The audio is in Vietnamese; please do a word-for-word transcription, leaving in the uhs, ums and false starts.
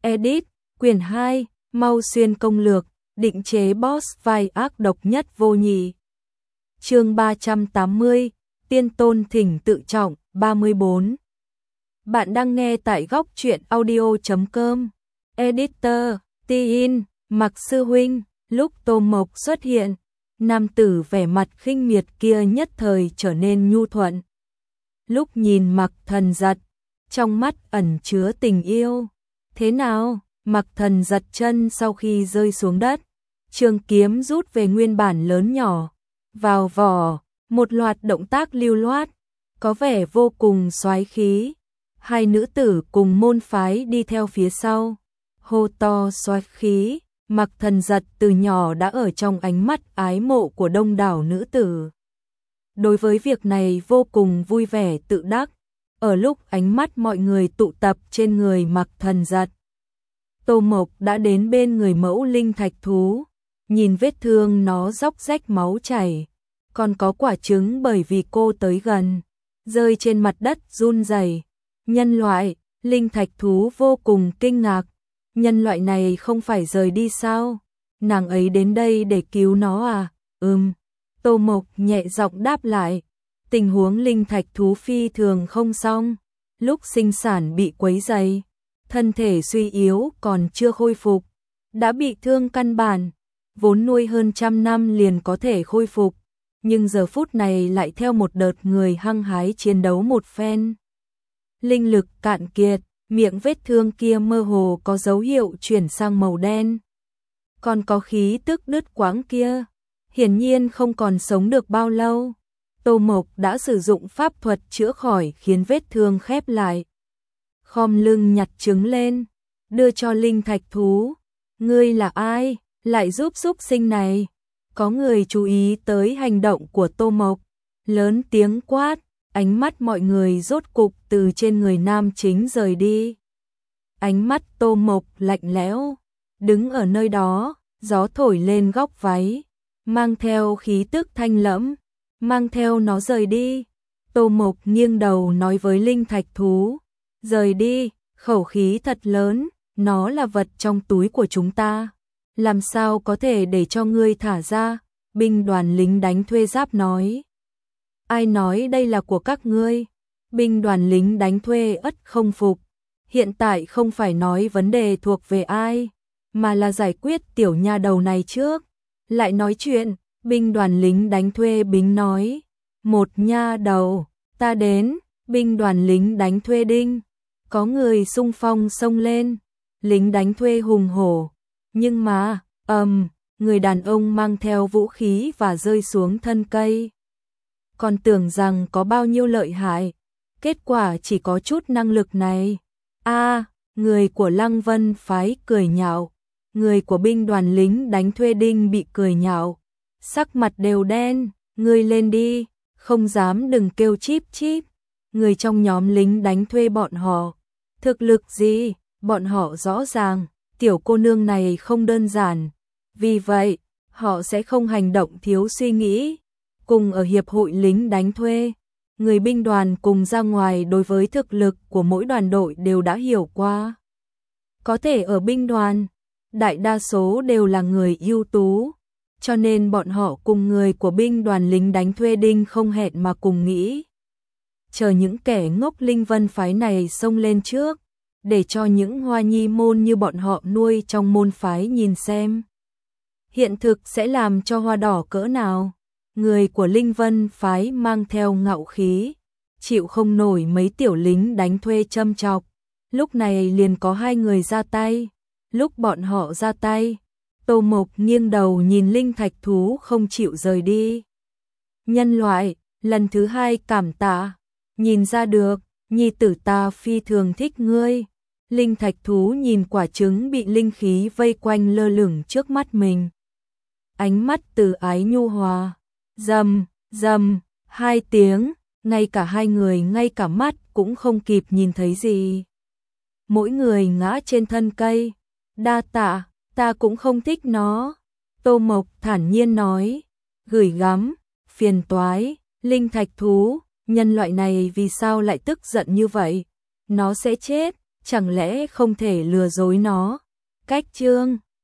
Edit, quyển hai, Mau Xuyên công lược, định chế boss vai ác độc nhất vô nhị. Chương ba trăm tám mươi, Tiên tôn thỉnh tự trọng, ba mươi bốn. Bạn đang nghe tại góc truyện audio chấm com. Editor, Tin, Mặc sư huynh. Lúc Tô Mộc xuất hiện, nam tử vẻ mặt khinh miệt kia nhất thời trở nên nhu thuận. Lúc nhìn Mặc Thần Giật, trong mắt ẩn chứa tình yêu. Thế nào? Mặc Thần giật chân sau khi rơi xuống đất, trường kiếm rút về nguyên bản lớn nhỏ, vào vỏ, một loạt động tác lưu loát, có vẻ vô cùng soái khí. Hai nữ tử cùng môn phái đi theo phía sau, hô to soái khí. Mặc Thần giật từ nhỏ đã ở trong ánh mắt ái mộ của đông đảo nữ tử. Đối với việc này vô cùng vui vẻ tự đắc. Ở lúc ánh mắt mọi người tụ tập trên người Mặc Thần giật, Tô Mộc đã đến bên người mẫu linh thạch thú, nhìn vết thương nó róc rách máu chảy, còn có quả trứng bởi vì cô tới gần, rơi trên mặt đất run rẩy. Nhân loại, linh thạch thú vô cùng kinh ngạc, nhân loại này không phải rời đi sao? Nàng ấy đến đây để cứu nó à? Ừm, Tô Mộc nhẹ giọng đáp lại. Tình huống linh thạch thú phi thường không xong, lúc sinh sản bị quấy rầy, thân thể suy yếu còn chưa khôi phục, đã bị thương căn bản, vốn nuôi hơn trăm năm liền có thể khôi phục, nhưng giờ phút này lại theo một đợt người hăng hái chiến đấu một phen. Linh lực cạn kiệt, miệng vết thương kia mơ hồ có dấu hiệu chuyển sang màu đen. Còn có khí tức đứt quãng kia, hiển nhiên không còn sống được bao lâu. Tô Mộc đã sử dụng pháp thuật chữa khỏi khiến vết thương khép lại. Khom lưng nhặt trứng lên, đưa cho linh thạch thú. Ngươi là ai, lại giúp súc sinh này? Có người chú ý tới hành động của Tô Mộc, lớn tiếng quát, ánh mắt mọi người rốt cục từ trên người nam chính rời đi. Ánh mắt Tô Mộc lạnh lẽo, đứng ở nơi đó, gió thổi lên góc váy, mang theo khí tức thanh lẫm. Mang theo nó rời đi. Tô Mộc nghiêng đầu nói với linh thạch thú. Rời đi, khẩu khí thật lớn, nó là vật trong túi của chúng ta. Làm sao có thể để cho ngươi thả ra? Binh đoàn lính đánh thuê giáp nói. Ai nói đây là của các ngươi? Binh đoàn lính đánh thuê ất không phục. Hiện tại không phải nói vấn đề thuộc về ai, mà là giải quyết tiểu nha đầu này trước. Lại nói chuyện. Binh đoàn lính đánh thuê bính nói, một nha đầu, ta đến. Binh đoàn lính đánh thuê đinh, có người xung phong xông lên, lính đánh thuê hùng hổ, nhưng mà, ầm, um, người đàn ông mang theo vũ khí và rơi xuống thân cây. Còn tưởng rằng có bao nhiêu lợi hại, kết quả chỉ có chút năng lực này. A, à, người của Lăng Vân phái cười nhạo, người của binh đoàn lính đánh thuê đinh bị cười nhạo. Sắc mặt đều đen, ngươi lên đi, không dám đừng kêu chíp chíp. Người trong nhóm lính đánh thuê bọn họ, thực lực gì, bọn họ rõ ràng, tiểu cô nương này không đơn giản. Vì vậy, họ sẽ không hành động thiếu suy nghĩ. Cùng ở hiệp hội lính đánh thuê, người binh đoàn cùng ra ngoài đối với thực lực của mỗi đoàn đội đều đã hiểu qua. Có thể ở binh đoàn, đại đa số đều là người ưu tú. Cho nên bọn họ cùng người của binh đoàn lính đánh thuê đinh không hẹn mà cùng nghĩ. Chờ những kẻ ngốc Linh Vân phái này xông lên trước, để cho những hoa nhi môn như bọn họ nuôi trong môn phái nhìn xem. Hiện thực sẽ làm cho hoa đỏ cỡ nào. Người của Linh Vân phái mang theo ngạo khí, chịu không nổi mấy tiểu lính đánh thuê châm chọc. Lúc này liền có hai người ra tay. Lúc bọn họ ra tay, Tô Mộc nghiêng đầu nhìn linh thạch thú không chịu rời đi. Nhân loại, lần thứ hai cảm tạ, nhìn ra được, nhi tử ta phi thường thích ngươi. Linh thạch thú nhìn quả trứng bị linh khí vây quanh lơ lửng trước mắt mình. Ánh mắt từ ái nhu hòa, rầm, rầm, hai tiếng, ngay cả hai người ngay cả mắt cũng không kịp nhìn thấy gì. Mỗi người ngã trên thân cây, đa tạ. Ta cũng không thích nó. Tô Mộc thản nhiên nói. Gửi gắm, phiền toái, linh thạch thú, nhân loại này vì sao lại tức giận như vậy? Nó sẽ chết, chẳng lẽ không thể lừa dối nó? Cách chương